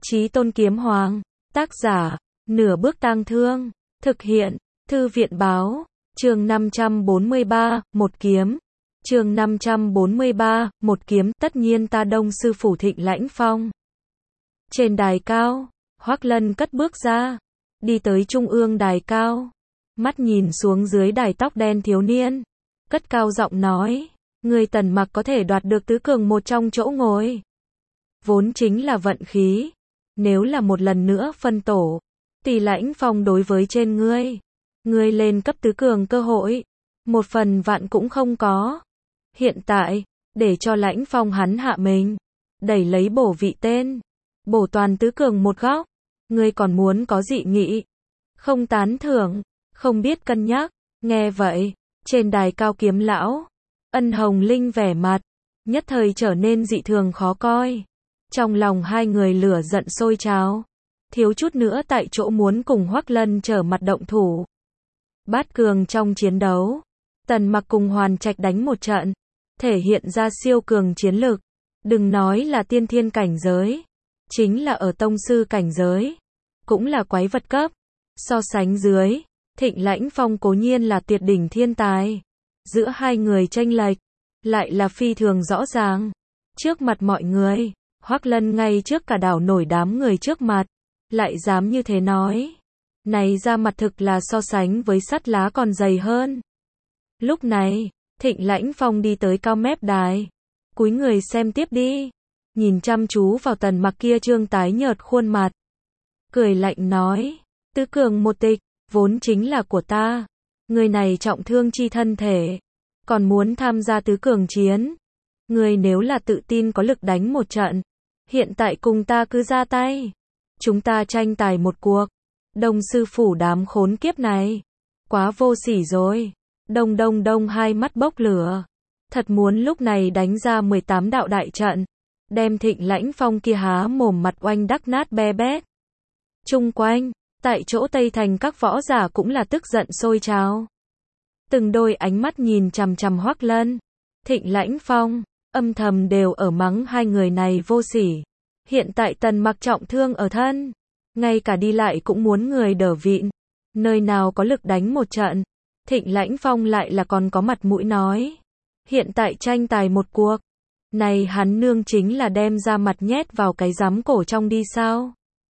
Chí Tôn Kiếm Hoàng, tác giả, Nửa Bước Tang Thương, thực hiện, Thư viện Báo, chương 543, một kiếm. Chương 543, một kiếm, tất nhiên ta Đông sư phủ Thịnh Lãnh Phong. Trên đài cao, Hoắc Lân cất bước ra, đi tới trung ương đài cao, mắt nhìn xuống dưới đài tóc đen thiếu niên, cất cao giọng nói, người Tần Mặc có thể đoạt được tứ cường một trong chỗ ngồi, vốn chính là vận khí, nếu là một lần nữa phân tổ, tỷ Lãnh Phong đối với trên ngươi lên cấp tứ cường cơ hội, một phần vạn cũng không có. Hiện tại, để cho Lãnh Phong hắn hạ mình, đẩy lấy bổ vị tên, bổ toàn tứ cường một góc, ngươi còn muốn có dị nghị, không tán thưởng, không biết cân nhắc. Nghe vậy, trên đài cao Kiếm lão, Ân Hồng Linh vẻ mặt nhất thời trở nên dị thường khó coi. Trong lòng hai người lửa giận sôi trào, thiếu chút nữa tại chỗ muốn cùng Hoắc Lân trở mặt động thủ. Bát cường trong chiến đấu, Tần Mặc cùng Hoàn Trạch đánh một trận, thể hiện ra siêu cường chiến lực, đừng nói là tiên thiên cảnh giới, chính là ở tông sư cảnh giới, cũng là quái vật cấp. So sánh dưới, Thịnh Lãnh Phong cố nhiên là tuyệt đỉnh thiên tài, giữa hai người chênh lệch lại là phi thường rõ ràng. Trước mặt mọi người, Hoắc Lân ngay trước cả đảo nổi đám người trước mặt, lại dám như thế nói. Này ra mặt thực là so sánh với sắt lá còn dày hơn. Lúc này, Thịnh Lãnh Phong đi tới cao mép đài, cúi người xem tiếp đi, nhìn chăm chú vào Tần Mặc kia trương tái nhợt khuôn mặt, cười lạnh nói, tứ cường một tịch, vốn chính là của ta, người này trọng thương chi thân thể, còn muốn tham gia tứ cường chiến, người nếu là tự tin có lực đánh một trận, hiện tại cùng ta cứ ra tay, chúng ta tranh tài một cuộc. Đông sư phủ đám khốn kiếp này, quá vô sỉ rồi. Đông hai mắt bốc lửa, thật muốn lúc này đánh ra 18 đạo đại trận, đem Thịnh Lãnh Phong kia há mồm mặt oanh đắc nát be bét. Chung quanh, tại chỗ Tây Thành các võ giả cũng là tức giận sôi trào. Từng đôi ánh mắt nhìn chằm chằm Hoắc Lân, Thịnh Lãnh Phong, âm thầm đều ở mắng hai người này vô sỉ. Hiện tại Tần Mặc trọng thương ở thân, ngay cả đi lại cũng muốn người đỡ vịn, nơi nào có lực đánh một trận. Thịnh Lãnh Phong lại là còn có mặt mũi nói, hiện tại tranh tài một cuộc, này hắn nương chính là đem ra mặt nhét vào cái giám cổ trong đi sao.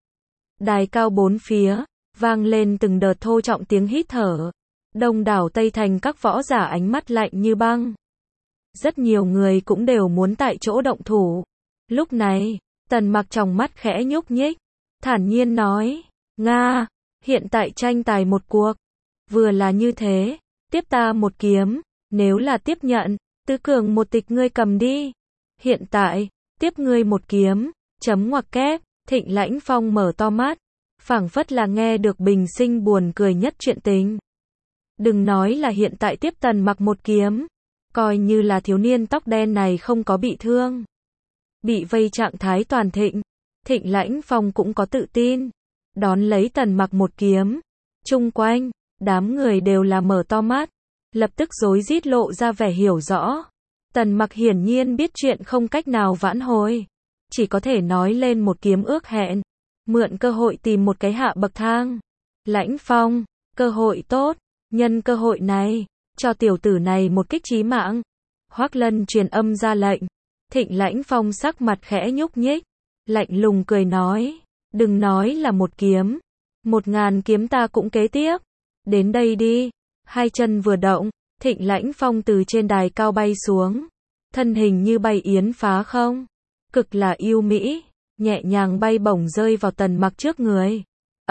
Đài cao bốn phía, vang lên từng đợt thô trọng tiếng hít thở, đông đảo Tây Thành các võ giả ánh mắt lạnh như băng. Rất nhiều người cũng đều muốn tại chỗ động thủ. Lúc này, Tần Mặc trong mắt khẽ nhúc nhích, thản nhiên nói, Nga, hiện tại tranh tài một cuộc, vừa là như thế, tiếp ta một kiếm, nếu là tiếp nhận, tứ cường một tịch ngươi cầm đi. Hiện tại, tiếp ngươi một kiếm, chấm ngoặc kép. Thịnh Lãnh Phong mở to mắt, phảng phất là nghe được bình sinh buồn cười nhất chuyện tình. Đừng nói là hiện tại tiếp Tần Mặc một kiếm, coi như là thiếu niên tóc đen này không có bị thương, bị vây trạng thái toàn thịnh, Thịnh Lãnh Phong cũng có tự tin, đón lấy Tần Mặc một kiếm. Chung quanh, đám người đều là mở to mắt, lập tức rối rít lộ ra vẻ hiểu rõ. Tần Mặc hiển nhiên biết chuyện không cách nào vãn hồi, chỉ có thể nói lên một kiếm ước hẹn, mượn cơ hội tìm một cái hạ bậc thang. Lãnh Phong, cơ hội tốt, nhân cơ hội này, cho tiểu tử này một kích chí mạng. Hoắc Lân truyền âm ra lệnh, Thịnh Lãnh Phong sắc mặt khẽ nhúc nhích, lạnh lùng cười nói, đừng nói là một kiếm, 1000 kiếm ta cũng kế tiếp. Đến đây đi. Hai chân vừa động, Thịnh Lãnh Phong từ trên đài cao bay xuống, thân hình như bay yến phá không, cực là yêu mỹ, nhẹ nhàng bay bổng rơi vào Tần Mặc trước người.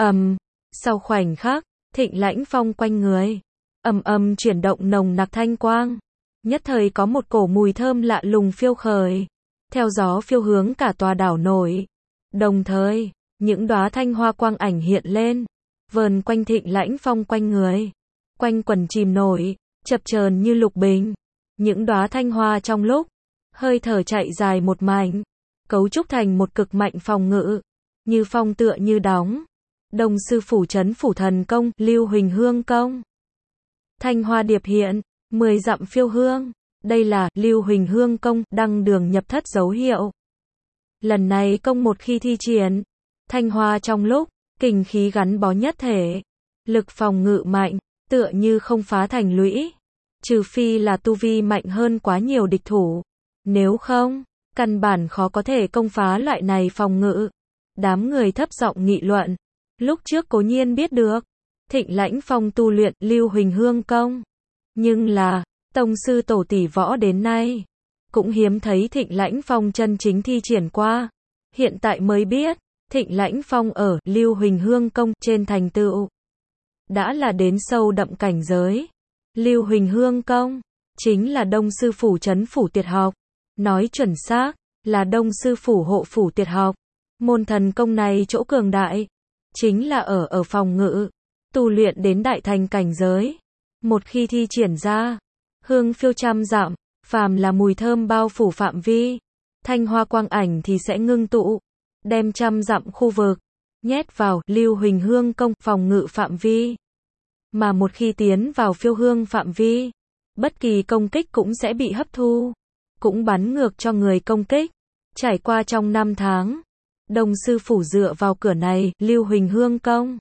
Sau khoảnh khắc, Thịnh Lãnh Phong quanh người chuyển động nồng nặc thanh quang, nhất thời có một cổ mùi thơm lạ lùng phiêu khởi, theo gió phiêu hướng cả tòa đảo nổi. Đồng thời, những đóa thanh hoa quang ảnh hiện lên, vờn quanh Thịnh Lãnh Phong quanh người, quanh quần chìm nổi, chập chờn như lục bình. Những đóa thanh hoa trong lúc hơi thở chạy dài một mảnh, cấu trúc thành một cực mạnh phòng ngự, như phong tựa như đóng. Đông sư phủ trấn phủ thần công, Lưu Huỳnh Hương công. Thanh hoa điệp hiện, 10 dặm phiêu hương. Đây là Lưu Huỳnh Hương công, đăng đường nhập thất dấu hiệu. Lần này công một khi thi triển, Thanh Hoa trong lúc, kình khí gắn bó nhất thể, lực phòng ngự mạnh, tựa như không phá thành lũy. Trừ phi là tu vi mạnh hơn quá nhiều địch thủ. Nếu không, căn bản khó có thể công phá loại này phòng ngự. Đám người thấp giọng nghị luận. Lúc trước Cố Nhiên biết được, Thịnh Lãnh Phong tu luyện Lưu Huỳnh Hương công. Nhưng là, tông sư tổ tỷ võ đến nay, cũng hiếm thấy Thịnh Lãnh Phong chân chính thi triển qua. Hiện tại mới biết, Thịnh Lãnh Phong ở Lưu Huỳnh Hương công trên thành tựu đã là đến sâu đậm cảnh giới. Lưu Huỳnh Hương công chính là Đông sư phủ trấn phủ tuyệt học, nói chuẩn xác là Đông sư phủ hộ phủ tuyệt học. Môn thần công này chỗ cường đại chính là ở phòng ngự, tu luyện đến đại thành cảnh giới. Một khi thi triển ra, hương phiêu trăm dặm, phàm là mùi thơm bao phủ phạm vi, thanh hoa quang ảnh thì sẽ ngưng tụ, đem trăm dặm khu vực nhét vào Lưu Huỳnh Hương công phòng ngự phạm vi. Mà một khi tiến vào phiêu hương phạm vi, bất kỳ công kích cũng sẽ bị hấp thu, cũng bắn ngược cho người công kích. Trải qua trong 5 tháng, Đông sư phủ dựa vào cửa này, Lưu Huỳnh Hương công,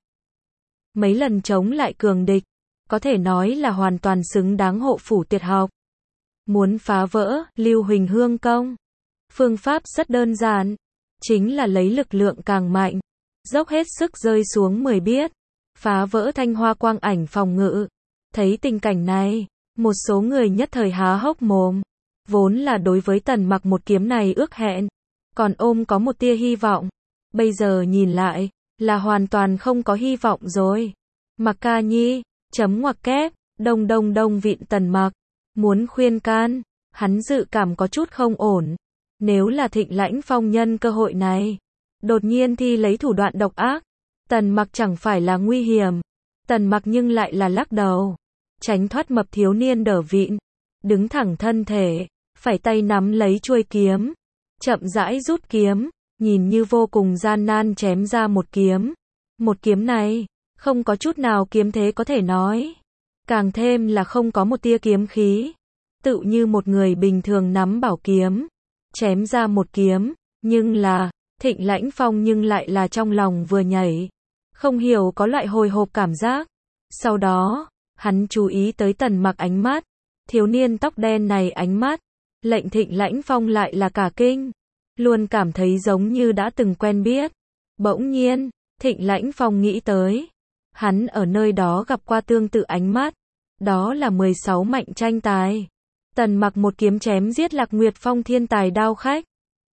mấy lần chống lại cường địch, có thể nói là hoàn toàn xứng đáng hộ phủ tuyệt học. Muốn phá vỡ Lưu Huỳnh Hương công, phương pháp rất đơn giản, chính là lấy lực lượng càng mạnh, dốc hết sức rơi xuống 10 biết, phá vỡ thanh hoa quang ảnh phòng ngự. Thấy tình cảnh này, một số người nhất thời há hốc mồm, vốn là đối với Tần Mặc một kiếm này ước hẹn, còn ôm có một tia hy vọng, bây giờ nhìn lại, là hoàn toàn không có hy vọng rồi. Mặc ca nhi, chấm ngoặc kép, đông đông đông vịn Tần Mặc, muốn khuyên can, hắn dự cảm có chút không ổn. Nếu là Thịnh Lãnh Phong nhân cơ hội này, đột nhiên thi lấy thủ đoạn độc ác, Tần Mặc chẳng phải là nguy hiểm. Tần Mặc nhưng lại là lắc đầu, tránh thoát mập thiếu niên đỡ vịn, đứng thẳng thân thể, phải tay nắm lấy chuôi kiếm, chậm rãi rút kiếm, nhìn như vô cùng gian nan chém ra một kiếm. Một kiếm này, không có chút nào kiếm thế có thể nói, càng thêm là không có một tia kiếm khí, tự như một người bình thường nắm bảo kiếm, chém ra một kiếm. Nhưng là, Thịnh Lãnh Phong nhưng lại là trong lòng vừa nhảy, không hiểu có loại hồi hộp cảm giác. Sau đó, hắn chú ý tới Tần Mặc ánh mắt, thiếu niên tóc đen này ánh mắt, lệnh Thịnh Lãnh Phong lại là cả kinh, luôn cảm thấy giống như đã từng quen biết. Bỗng nhiên, Thịnh Lãnh Phong nghĩ tới, hắn ở nơi đó gặp qua tương tự ánh mắt, đó là 16 mạnh tranh tài. Tần Mặc một kiếm chém giết Lạc Nguyệt Phong thiên tài đao khách,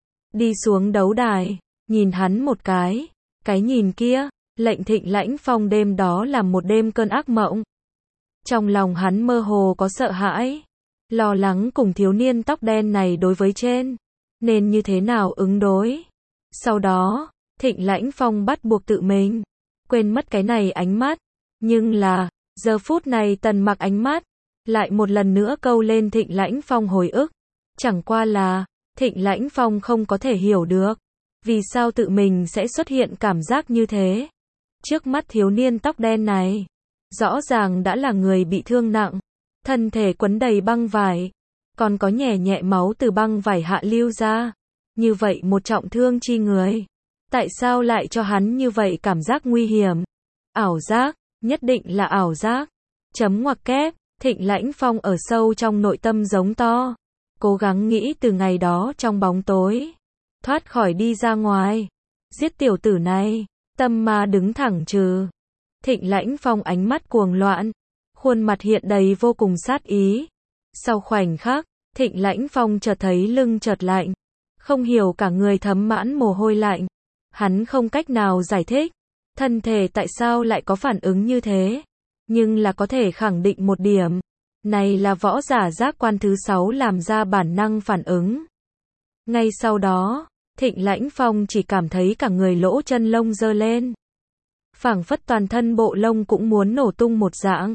đi xuống đấu đài, nhìn hắn một cái nhìn kia, lệnh Thịnh Lãnh Phong đêm đó là một đêm cơn ác mộng. Trong lòng hắn mơ hồ có sợ hãi, lo lắng cùng thiếu niên tóc đen này đối với trên, nên như thế nào ứng đối. Sau đó, Thịnh Lãnh Phong bắt buộc tự mình quên mất cái này ánh mắt, nhưng là, giờ phút này Tần Mặc ánh mắt lại một lần nữa câu lên Thịnh Lãnh Phong hồi ức. Chẳng qua là, Thịnh Lãnh Phong không có thể hiểu được, vì sao tự mình sẽ xuất hiện cảm giác như thế. Trước mắt thiếu niên tóc đen này, rõ ràng đã là người bị thương nặng, thân thể quấn đầy băng vải, còn có nhẹ nhẹ máu từ băng vải hạ lưu ra. Như vậy một trọng thương chi người, tại sao lại cho hắn như vậy cảm giác nguy hiểm? Ảo giác, nhất định là ảo giác. Chấm ngoặc kép, Thịnh Lãnh Phong ở sâu trong nội tâm giống to, cố gắng nghĩ từ ngày đó trong bóng tối, thoát khỏi đi ra ngoài, giết tiểu tử này, tâm ma đứng thẳng trừ. Thịnh Lãnh Phong ánh mắt cuồng loạn, khuôn mặt hiện đầy vô cùng sát ý. Sau khoảnh khắc, Thịnh Lãnh Phong chợt thấy lưng chợt lạnh, không hiểu cả người thấm mãn mồ hôi lạnh. Hắn không cách nào giải thích, thân thể tại sao lại có phản ứng như thế, nhưng là có thể khẳng định một điểm, này là võ giả giác quan thứ 6 làm ra bản năng phản ứng. Ngay sau đó, Thịnh Lãnh Phong chỉ cảm thấy cả người lỗ chân lông giơ lên, phảng phất toàn thân bộ lông cũng muốn nổ tung một dạng.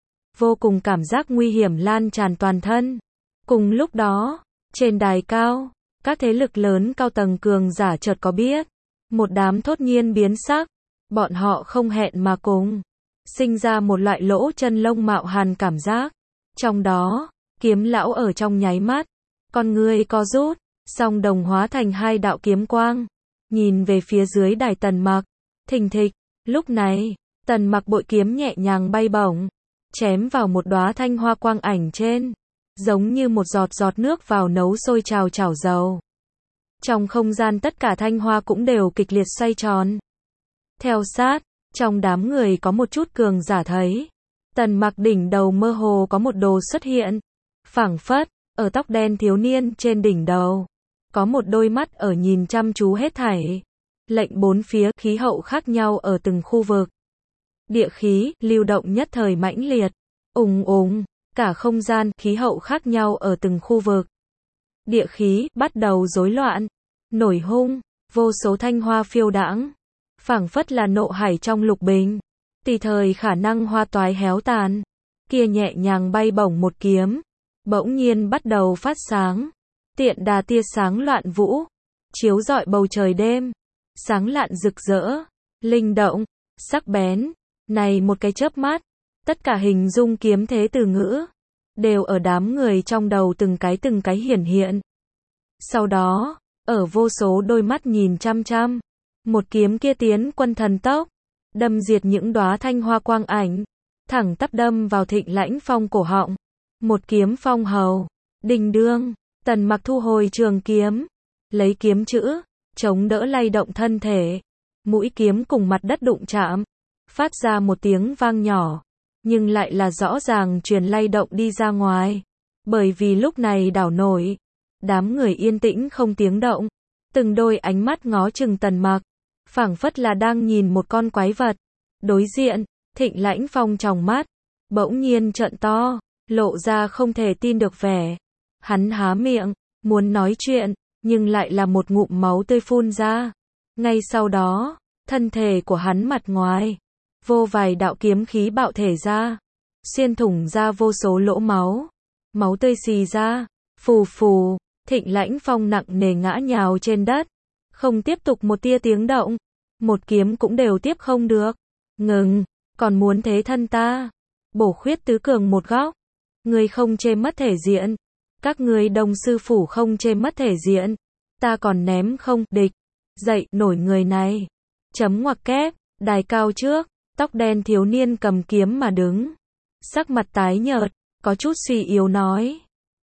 Vô cùng cảm giác nguy hiểm lan tràn toàn thân. Cùng lúc đó, trên đài cao, các thế lực lớn cao tầng cường giả chợt có biết, một đám thốt nhiên biến sắc, bọn họ không hẹn mà cùng sinh ra một loại lỗ chân lông mạo hàn cảm giác. Trong đó, Kiếm lão ở trong nháy mắt, con người co rút, song đồng hóa thành hai đạo kiếm quang, nhìn về phía dưới đài Tần Mặc. Thình thịch, lúc này, Tần Mặc bội kiếm nhẹ nhàng bay bổng, chém vào một đóa thanh hoa quang ảnh trên, giống như một giọt giọt nước vào nấu sôi chảo chảo dầu. Trong không gian tất cả thanh hoa cũng đều kịch liệt xoay tròn. Theo sát, trong đám người có một chút cường giả thấy, Tần Mặc đỉnh đầu mơ hồ có một đồ xuất hiện, phảng phất, ở tóc đen thiếu niên trên đỉnh đầu, có một đôi mắt ở nhìn chăm chú hết thảy. Lệnh bốn phía khí hậu khác nhau ở từng khu vực. Địa khí, lưu động nhất thời mãnh liệt, ùng ùng, cả không gian, khí hậu khác nhau ở từng khu vực. Địa khí, bắt đầu rối loạn, nổi hung, vô số thanh hoa phiêu đãng, phảng phất là nộ hải trong lục bình, tùy thời khả năng hoa toái héo tàn. Kia nhẹ nhàng bay bổng một kiếm, bỗng nhiên bắt đầu phát sáng, tiện đà tia sáng loạn vũ, chiếu rọi bầu trời đêm, sáng lạn rực rỡ, linh động, sắc bén. Này một cái chớp mắt, tất cả hình dung kiếm thế từ ngữ, đều ở đám người trong đầu từng cái hiển hiện. Sau đó, ở vô số đôi mắt nhìn chăm chăm, một kiếm kia tiến quân thần tốc, đâm diệt những đóa thanh hoa quang ảnh, thẳng tắp đâm vào Thịnh Lãnh Phong cổ họng. Một kiếm phong hầu, đình đương, Tần Mặc thu hồi trường kiếm, lấy kiếm chữ, chống đỡ lay động thân thể, mũi kiếm cùng mặt đất đụng chạm, phát ra một tiếng vang nhỏ, nhưng lại là rõ ràng truyền lay động đi ra ngoài. Bởi vì lúc này đảo nổi, đám người yên tĩnh không tiếng động, từng đôi ánh mắt ngó chừng Tần Mặc, phảng phất là đang nhìn một con quái vật. Đối diện, Thịnh Lãnh Phong tròng mắt, bỗng nhiên trợn to, lộ ra không thể tin được vẻ. Hắn há miệng, muốn nói chuyện, nhưng lại là một ngụm máu tươi phun ra. Ngay sau đó, thân thể của hắn mặt ngoài, vô vài đạo kiếm khí bạo thể ra, xuyên thủng ra vô số lỗ máu. Máu tươi xì ra, phù phù, Thịnh Lãnh Phong nặng nề ngã nhào trên đất, không tiếp tục một tia tiếng động, một kiếm cũng đều tiếp không được. Ngừng, còn muốn thế thân ta? Bổ khuyết tứ cường một góc, ngươi không chê mất thể diện, các ngươi Đông sư phủ không chê mất thể diện, ta còn ném không địch, dậy nổi người này. Chấm ngoặc kép, đài cao trước, tóc đen thiếu niên cầm kiếm mà đứng, sắc mặt tái nhợt, có chút suy yếu nói,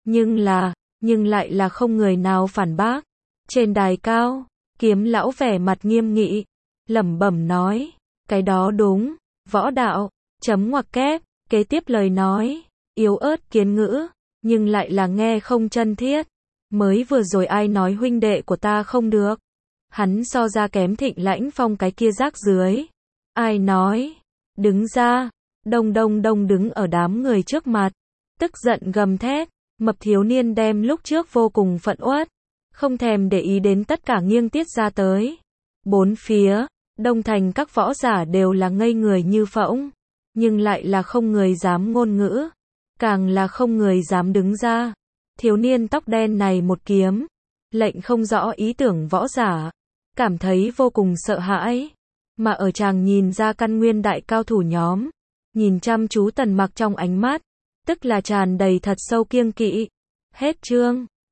nhưng lại là không người nào phản bác. Trên đài cao, Kiếm lão vẻ mặt nghiêm nghị, lẩm bẩm nói, cái đó đúng, võ đạo, chấm ngoặc kép, kế tiếp lời nói, yếu ớt kiến ngữ, nhưng lại là nghe không chân thiết. Mới vừa rồi ai nói huynh đệ của ta không được? Hắn so ra kém Thịnh Lãnh Phong cái kia rác dưới. Ai nói? Đứng ra. Đông đứng ở đám người trước mặt, tức giận gầm thét. Mập thiếu niên đem lúc trước vô cùng phẫn uất, không thèm để ý đến tất cả nghiêng tiết ra tới. Bốn phía, đông thành các võ giả đều là ngây người như phỗng, nhưng lại là không người dám ngôn ngữ, càng là không người dám đứng ra. Thiếu niên tóc đen này một kiếm, lệnh không rõ ý tưởng võ giả, cảm thấy vô cùng sợ hãi. Mà ở chàng nhìn ra căn nguyên đại cao thủ nhóm, nhìn chăm chú Tần Mặc trong ánh mắt, tức là tràn đầy thật sâu kiêng kỵ. Hết chương.